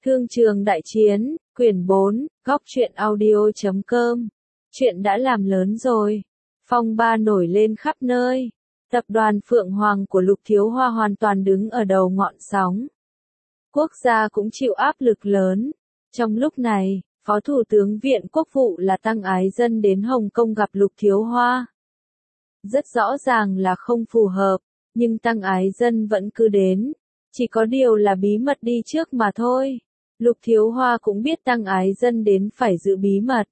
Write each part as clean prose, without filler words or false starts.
Thương trường đại chiến, quyển 4, góc truyện audio.com. Chuyện đã làm lớn rồi. Phong ba nổi lên khắp nơi. Tập đoàn Phượng Hoàng của Lục Thiếu Hoa hoàn toàn đứng ở đầu ngọn sóng. Quốc gia cũng chịu áp lực lớn. Trong lúc này, Phó Thủ tướng Viện Quốc vụ là Tăng Ái Dân đến Hồng Kông gặp Lục Thiếu Hoa. Rất rõ ràng là không phù hợp, nhưng Tăng Ái Dân vẫn cứ đến. Chỉ có điều là bí mật đi trước mà thôi. Lục Thiếu Hoa cũng biết Tăng Ái Dân đến phải giữ bí mật.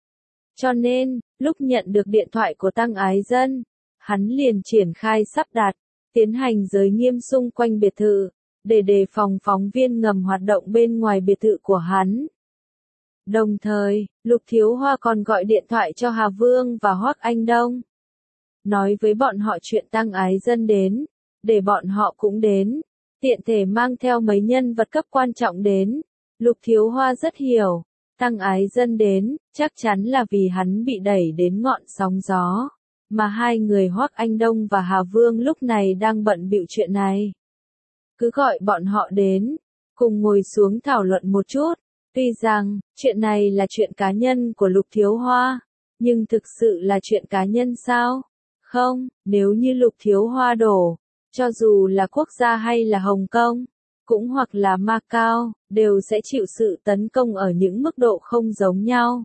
Cho nên, lúc nhận được điện thoại của Tăng Ái Dân, hắn liền triển khai sắp đặt, tiến hành giới nghiêm xung quanh biệt thự, để đề phòng phóng viên ngầm hoạt động bên ngoài biệt thự của hắn. Đồng thời, Lục Thiếu Hoa còn gọi điện thoại cho Hà Vương và Hoắc Anh Đông. Nói với bọn họ chuyện Tăng Ái Dân đến, để bọn họ cũng đến, tiện thể mang theo mấy nhân vật cấp quan trọng đến. Lục Thiếu Hoa rất hiểu, Tăng Ái Dân đến, chắc chắn là vì hắn bị đẩy đến ngọn sóng gió, mà hai người Hoắc Anh Đông và Hà Vương lúc này đang bận bịu chuyện này. Cứ gọi bọn họ đến, cùng ngồi xuống thảo luận một chút, tuy rằng, chuyện này là chuyện cá nhân của Lục Thiếu Hoa, nhưng thực sự là chuyện cá nhân sao? Không, nếu như Lục Thiếu Hoa đổ, cho dù là quốc gia hay là Hồng Kông, cũng hoặc là Macau, đều sẽ chịu sự tấn công ở những mức độ không giống nhau.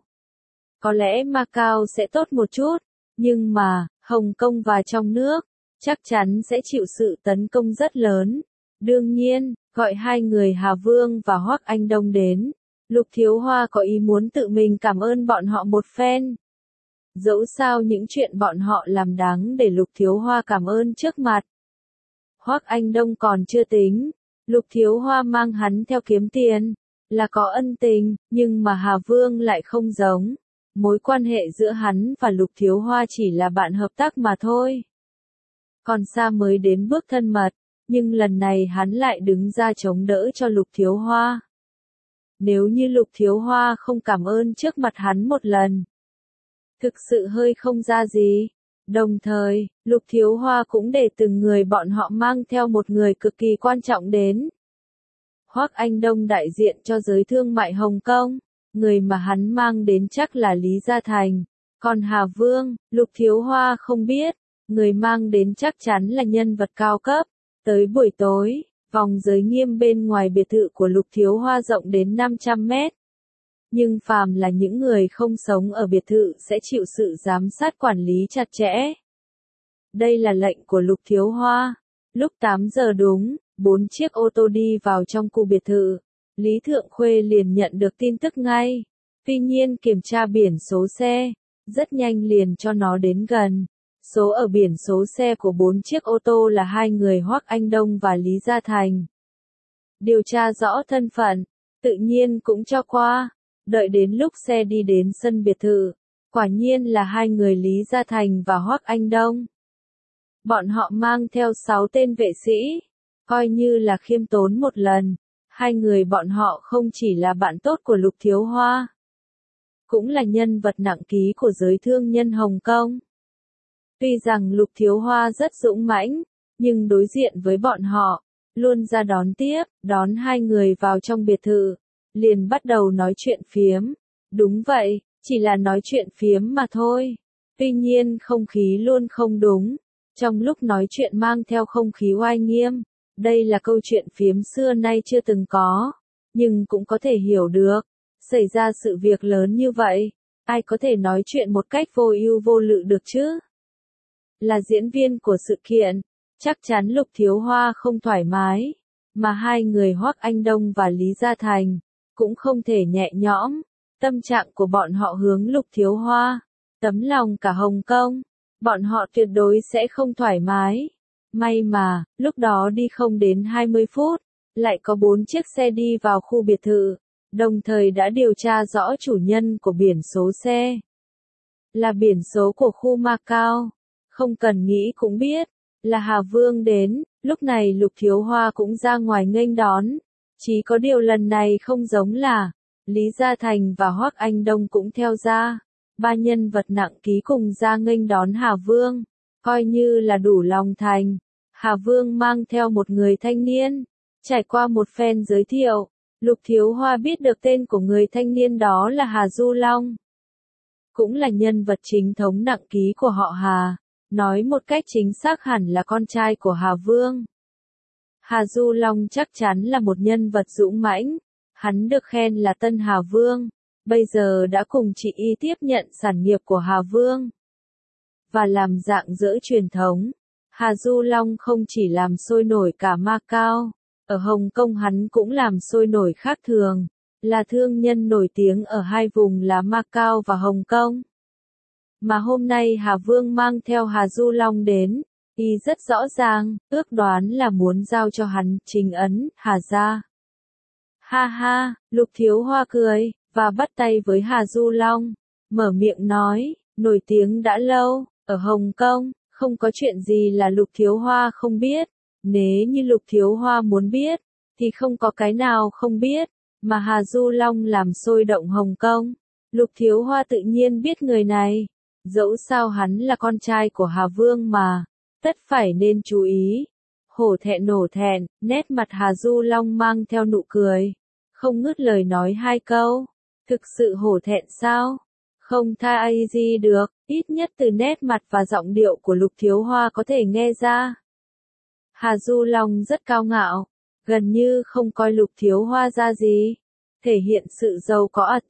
Có lẽ Macau sẽ tốt một chút, nhưng mà, Hồng Kông và trong nước, chắc chắn sẽ chịu sự tấn công rất lớn. Đương nhiên, gọi hai người Hà Vương và Hoắc Anh Đông đến, Lục Thiếu Hoa có ý muốn tự mình cảm ơn bọn họ một phen. Dẫu sao những chuyện bọn họ làm đáng để Lục Thiếu Hoa cảm ơn trước mặt. Hoắc Anh Đông còn chưa tính, Lục Thiếu Hoa mang hắn theo kiếm tiền, là có ân tình, nhưng mà Hà Vương lại không giống. Mối quan hệ giữa hắn và Lục Thiếu Hoa chỉ là bạn hợp tác mà thôi. Còn xa mới đến bước thân mật, nhưng lần này hắn lại đứng ra chống đỡ cho Lục Thiếu Hoa. Nếu như Lục Thiếu Hoa không cảm ơn trước mặt hắn một lần, thực sự hơi không ra gì. Đồng thời, Lục Thiếu Hoa cũng để từng người bọn họ mang theo một người cực kỳ quan trọng đến. Hoắc Anh Đông đại diện cho giới thương mại Hồng Kông, người mà hắn mang đến chắc là Lý Gia Thành. Còn Hà Vương, Lục Thiếu Hoa không biết, người mang đến chắc chắn là nhân vật cao cấp. Tới buổi tối, vòng giới nghiêm bên ngoài biệt thự của Lục Thiếu Hoa rộng đến 500 mét. Nhưng phàm là những người không sống ở biệt thự sẽ chịu sự giám sát quản lý chặt chẽ. Đây là lệnh của Lục Thiếu Hoa. Lúc 8 giờ đúng, 4 chiếc ô tô đi vào trong khu biệt thự. Lý Thượng Khuê liền nhận được tin tức ngay. Tuy nhiên kiểm tra biển số xe, rất nhanh liền cho nó đến gần. Số ở biển số xe của 4 chiếc ô tô là hai người Hoắc Anh Đông và Lý Gia Thành. Điều tra rõ thân phận, tự nhiên cũng cho qua. Đợi đến lúc xe đi đến sân biệt thự, quả nhiên là hai người Lý Gia Thành và Hoắc Anh Đông. Bọn họ mang theo 6 tên vệ sĩ, coi như là khiêm tốn một lần. Hai người bọn họ không chỉ là bạn tốt của Lục Thiếu Hoa, cũng là nhân vật nặng ký của giới thương nhân Hồng Kông. Tuy rằng Lục Thiếu Hoa rất dũng mãnh, nhưng đối diện với bọn họ, luôn ra đón tiếp, đón hai người vào trong biệt thự, liền bắt đầu nói chuyện phiếm. Đúng vậy, chỉ là nói chuyện phiếm mà thôi. Tuy nhiên không khí luôn không đúng. Trong lúc nói chuyện mang theo không khí oai nghiêm. Đây là câu chuyện phiếm xưa nay chưa từng có. Nhưng cũng có thể hiểu được. Xảy ra sự việc lớn như vậy, ai có thể nói chuyện một cách vô ưu vô lự được chứ? Là diễn viên của sự kiện, chắc chắn Lục Thiếu Hoa không thoải mái. Mà hai người Hoắc Anh Đông và Lý Gia Thành cũng không thể nhẹ nhõm. Tâm trạng của bọn họ hướng Lục Thiếu Hoa, tấm lòng cả Hồng Kông, bọn họ tuyệt đối sẽ không thoải mái. May mà, lúc đó đi không đến 20 phút, lại có 4 chiếc xe đi vào khu biệt thự, đồng thời đã điều tra rõ chủ nhân của biển số xe. Là biển số của khu Macau, không cần nghĩ cũng biết, là Hà Vương đến. Lúc này Lục Thiếu Hoa cũng ra ngoài nghênh đón. Chỉ có điều lần này không giống là Lý Gia Thành và Hoắc Anh Đông cũng theo ra. Ba nhân vật nặng ký cùng ra nghênh đón Hà Vương, coi như là đủ lòng thành. Hà Vương mang theo một người thanh niên, trải qua một phen giới thiệu, Lục Thiếu Hoa biết được tên của người thanh niên đó là Hà Du Long. Cũng là nhân vật chính thống nặng ký của họ Hà. Nói một cách chính xác hẳn là con trai của Hà Vương. Hà Du Long chắc chắn là một nhân vật dũng mãnh. Hắn được khen là Tân Hà Vương. Bây giờ đã cùng chị Y tiếp nhận sản nghiệp của Hà Vương. Và làm dạng dỡ truyền thống. Hà Du Long không chỉ làm sôi nổi cả Macau. Ở Hồng Kông hắn cũng làm sôi nổi khác thường. Là thương nhân nổi tiếng ở hai vùng là Macau và Hồng Kông. Mà hôm nay Hà Vương mang theo Hà Du Long đến, y rất rõ ràng, ước đoán là muốn giao cho hắn chính ấn, Hà gia. Ha ha, Lục Thiếu Hoa cười, và bắt tay với Hà Du Long, mở miệng nói, nổi tiếng đã lâu, ở Hồng Kông, không có chuyện gì là Lục Thiếu Hoa không biết, nếu như Lục Thiếu Hoa muốn biết, thì không có cái nào không biết, mà Hà Du Long làm sôi động Hồng Kông, Lục Thiếu Hoa tự nhiên biết người này. Dẫu sao hắn là con trai của Hà Vương mà, tất phải nên chú ý. Hổ thẹn nổ thẹn, nét mặt Hà Du Long mang theo nụ cười. Không ngớt lời nói hai câu. Thực sự hổ thẹn sao? Không tha ai gì được, ít nhất từ nét mặt và giọng điệu của Lục Thiếu Hoa có thể nghe ra. Hà Du Long rất cao ngạo, gần như không coi Lục Thiếu Hoa ra gì. Thể hiện sự giàu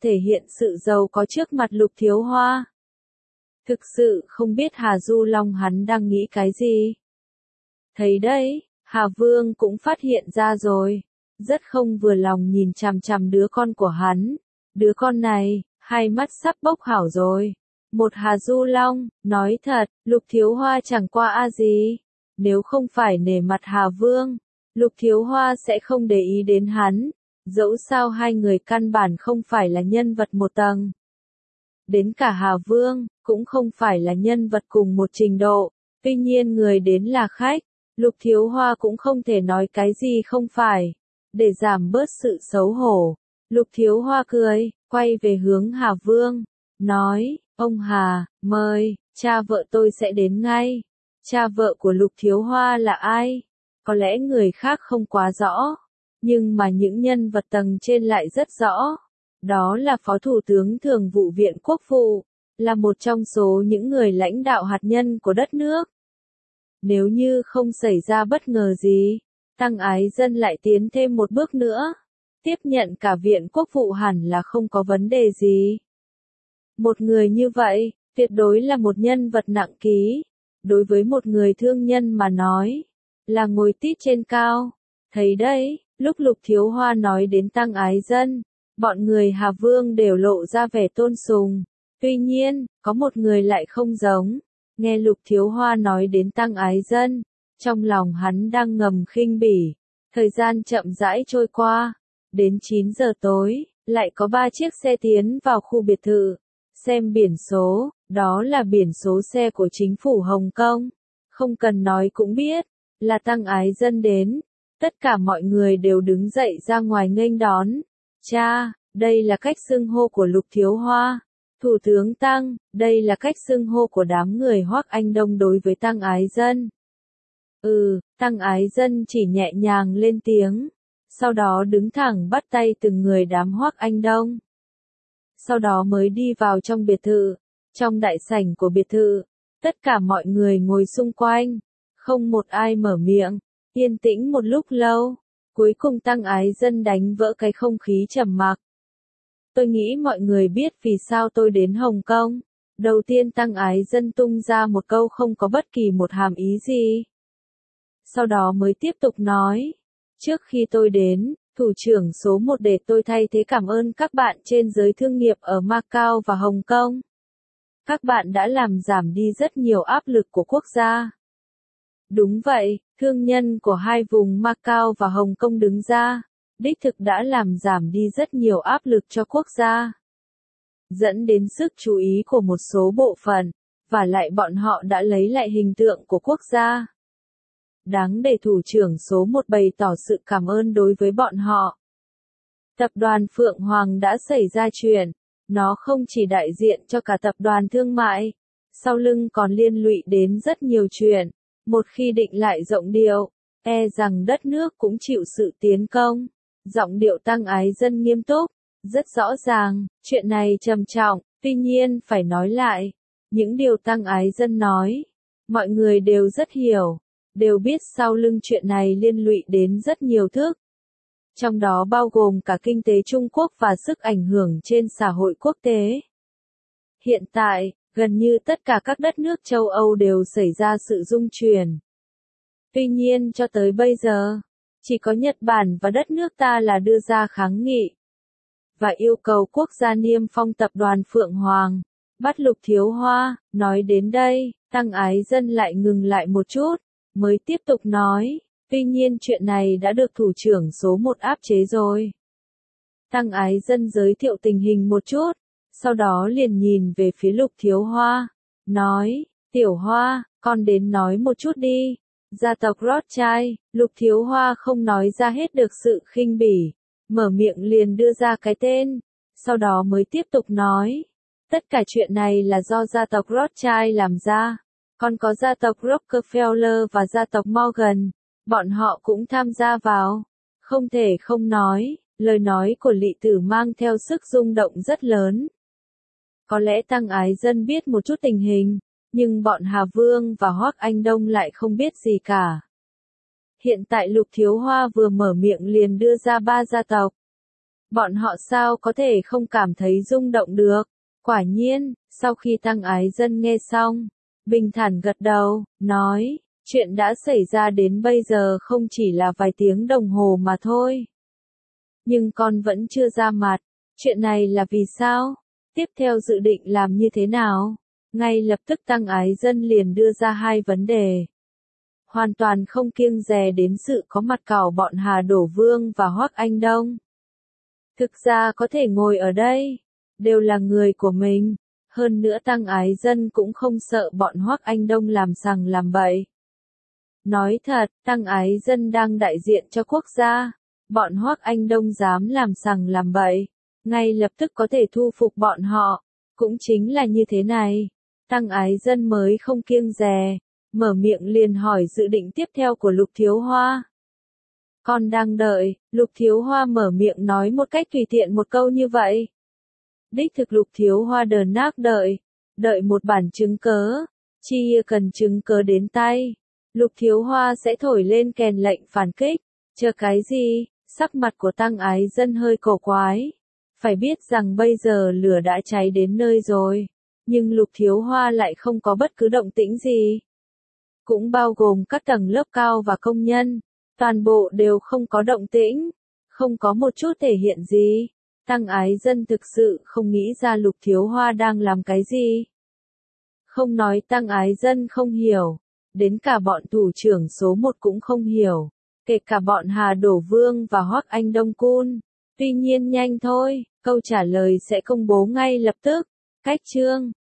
có trước mặt Lục Thiếu Hoa. Thực sự không biết Hà Du Long hắn đang nghĩ cái gì. Thấy đấy, Hà Vương cũng phát hiện ra rồi. Rất không vừa lòng nhìn chằm chằm đứa con của hắn. Đứa con này, hai mắt sắp bốc hảo rồi. Một Hà Du Long, nói thật, Lục Thiếu Hoa chẳng qua gì. Nếu không phải nể mặt Hà Vương, Lục Thiếu Hoa sẽ không để ý đến hắn. Dẫu sao hai người căn bản không phải là nhân vật một tầng. Đến cả Hà Vương, cũng không phải là nhân vật cùng một trình độ, tuy nhiên người đến là khách, Lục Thiếu Hoa cũng không thể nói cái gì không phải, để giảm bớt sự xấu hổ. Lục Thiếu Hoa cười, quay về hướng Hà Vương, nói, ông Hà, mời, cha vợ tôi sẽ đến ngay. Cha vợ của Lục Thiếu Hoa là ai? Có lẽ người khác không quá rõ, nhưng mà những nhân vật tầng trên lại rất rõ. Đó là Phó Thủ tướng Thường vụ Viện Quốc vụ, là một trong số những người lãnh đạo hạt nhân của đất nước. Nếu như không xảy ra bất ngờ gì, Tăng Ái Dân lại tiến thêm một bước nữa. Tiếp nhận cả Viện Quốc vụ hẳn là không có vấn đề gì. Một người như vậy, tuyệt đối là một nhân vật nặng ký. Đối với một người thương nhân mà nói, là ngồi tít trên cao. Thấy đấy, lúc Lục Thiếu Hoa nói đến Tăng Ái Dân, bọn người Hà Vương đều lộ ra vẻ tôn sùng. Tuy nhiên, có một người lại không giống. Nghe Lục Thiếu Hoa nói đến Tăng Ái Dân, trong lòng hắn đang ngầm khinh bỉ. Thời gian chậm rãi trôi qua. Đến 9 giờ tối, lại có 3 chiếc xe tiến vào khu biệt thự. Xem biển số, đó là biển số xe của chính phủ Hồng Kông. Không cần nói cũng biết, là Tăng Ái Dân đến. Tất cả mọi người đều đứng dậy ra ngoài nghênh đón. Cha, đây là cách xưng hô của Lục Thiếu Hoa. Thủ tướng Tăng, đây là cách xưng hô của đám người Hoắc Anh Đông đối với Tăng Ái Dân. Tăng Ái Dân chỉ nhẹ nhàng lên tiếng. Sau đó đứng thẳng bắt tay từng người đám Hoắc Anh Đông. Sau đó mới đi vào trong biệt thự. Trong đại sảnh của biệt thự, tất cả mọi người ngồi xung quanh. Không một ai mở miệng. Yên tĩnh một lúc lâu. Cuối cùng Tăng Ái Dân đánh vỡ cái không khí trầm mặc. Tôi nghĩ mọi người biết vì sao tôi đến Hồng Kông. Đầu tiên Tăng Ái Dân tung ra một câu không có bất kỳ một hàm ý gì. Sau đó mới tiếp tục nói. Trước khi tôi đến, thủ trưởng số 1 để tôi thay thế cảm ơn các bạn trên giới thương nghiệp ở Macau và Hồng Kông. Các bạn đã làm giảm đi rất nhiều áp lực của quốc gia. Đúng vậy, thương nhân của hai vùng Macau và Hồng Kông đứng ra, đích thực đã làm giảm đi rất nhiều áp lực cho quốc gia. Dẫn đến sức chú ý của một số bộ phận, và lại bọn họ đã lấy lại hình tượng của quốc gia. Đáng để thủ trưởng số 1 bày tỏ sự cảm ơn đối với bọn họ. Tập đoàn Phượng Hoàng đã xảy ra chuyện, nó không chỉ đại diện cho cả tập đoàn thương mại, sau lưng còn liên lụy đến rất nhiều chuyện. Một khi định lại rộng điệu, e rằng đất nước cũng chịu sự tiến công. Giọng điệu Tăng Ái Dân nghiêm túc, rất rõ ràng, chuyện này trầm trọng, tuy nhiên phải nói lại. Những điều Tăng Ái Dân nói, mọi người đều rất hiểu, đều biết sau lưng chuyện này liên lụy đến rất nhiều thứ. Trong đó bao gồm cả kinh tế Trung Quốc và sức ảnh hưởng trên xã hội quốc tế. Hiện tại, gần như tất cả các đất nước châu Âu đều xảy ra sự rung chuyển. Tuy nhiên cho tới bây giờ, chỉ có Nhật Bản và đất nước ta là đưa ra kháng nghị và yêu cầu quốc gia niêm phong tập đoàn Phượng Hoàng, bắt Lục Thiếu Hoa. Nói đến đây, Tăng Ái Dân lại ngừng lại một chút, mới tiếp tục nói, tuy nhiên chuyện này đã được thủ trưởng số 1 áp chế rồi. Tăng Ái Dân giới thiệu tình hình một chút, sau đó liền nhìn về phía Lục Thiếu Hoa, nói, Tiểu Hoa, con đến nói một chút đi. Gia tộc Rothschild. Lục Thiếu Hoa không nói ra hết được sự khinh bỉ, mở miệng liền đưa ra cái tên, sau đó mới tiếp tục nói, tất cả chuyện này là do gia tộc Rothschild làm ra, còn có gia tộc Rockefeller và gia tộc Morgan, bọn họ cũng tham gia vào. Không thể không nói, lời nói của Lị Tử mang theo sức rung động rất lớn. Có lẽ Tăng Ái Dân biết một chút tình hình, nhưng bọn Hà Vương và Hoắc Anh Đông lại không biết gì cả. Hiện tại Lục Thiếu Hoa vừa mở miệng liền đưa ra 3 gia tộc. Bọn họ sao có thể không cảm thấy rung động được? Quả nhiên, sau khi Tăng Ái Dân nghe xong, bình thản gật đầu, nói, chuyện đã xảy ra đến bây giờ không chỉ là vài tiếng đồng hồ mà thôi. Nhưng con vẫn chưa ra mặt, chuyện này là vì sao? Tiếp theo dự định làm như thế nào? Ngay lập tức Tăng Ái Dân liền đưa ra 2 vấn đề. Hoàn toàn không kiêng dè đến sự có mặt của bọn Hà Đổ Vương và Hoắc Anh Đông. Thực ra có thể ngồi ở đây, đều là người của mình. Hơn nữa Tăng Ái Dân cũng không sợ bọn Hoắc Anh Đông làm sằng làm bậy. Nói thật, Tăng Ái Dân đang đại diện cho quốc gia. Bọn Hoắc Anh Đông dám làm sằng làm bậy, ngay lập tức có thể thu phục bọn họ. Cũng chính là như thế này. Tăng Ái Dân mới không kiêng dè, mở miệng liền hỏi dự định tiếp theo của Lục Thiếu Hoa. Con đang đợi. Lục Thiếu Hoa mở miệng nói một cách tùy tiện một câu như vậy. Đích thực Lục Thiếu Hoa đờn nác đợi một bản chứng cớ, chi cần chứng cớ đến tay. Lục Thiếu Hoa sẽ thổi lên kèn lệnh phản kích, chờ cái gì? Sắc mặt của Tăng Ái Dân hơi cổ quái. Phải biết rằng bây giờ lửa đã cháy đến nơi rồi, nhưng Lục Thiếu Hoa lại không có bất cứ động tĩnh gì. Cũng bao gồm các tầng lớp cao và công nhân, toàn bộ đều không có động tĩnh, không có một chút thể hiện gì. Tăng Ái Dân thực sự không nghĩ ra Lục Thiếu Hoa đang làm cái gì. Không nói Tăng Ái Dân không hiểu, đến cả bọn thủ trưởng số 1 cũng không hiểu, kể cả bọn Hà Đổ Vương và Hoắc Anh Đông Cun. Tuy nhiên nhanh thôi, câu trả lời sẽ công bố ngay lập tức. Cách chương